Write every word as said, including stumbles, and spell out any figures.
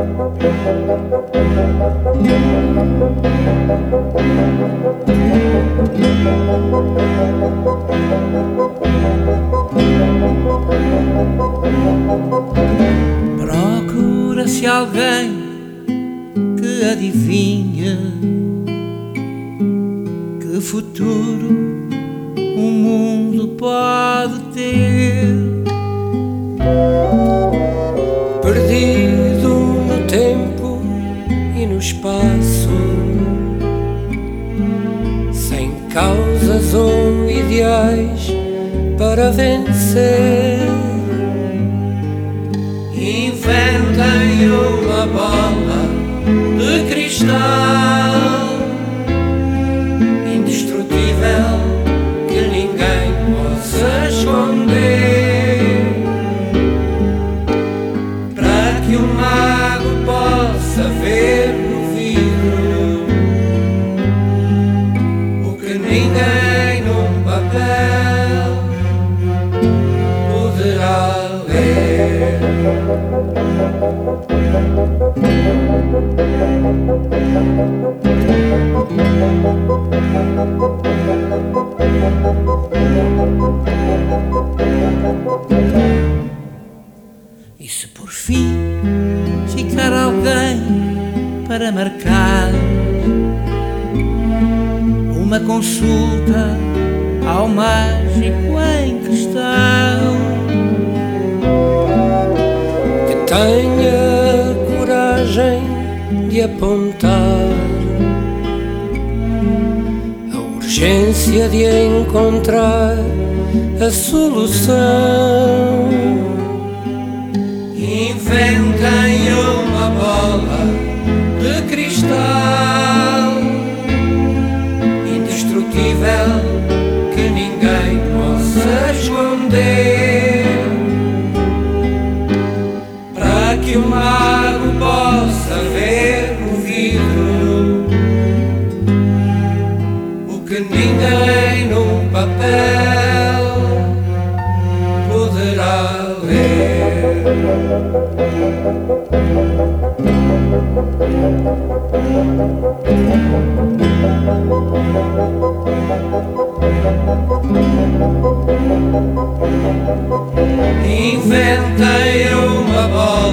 Procura-se alguém que adivinhe que futuro o mundo pode ter. Perdido no tempo e no espaço, sem causas ou ideais para vencer. Inventem uma bola de cristal indestrutível que ninguém possa esconder, para que o mago possa ver no vidro o que ninguém num papel poderá ler. E se por fim ficar alguém para marcar uma consulta ao mágico em questão, que tenha coragem de apontar a urgência de encontrar a solução. Inventem uma bola de cristal indestrutível que ninguém possa esconder, para que o mago possa ver no vidro o que ninguém num papel poderá ler. Inventem uma bola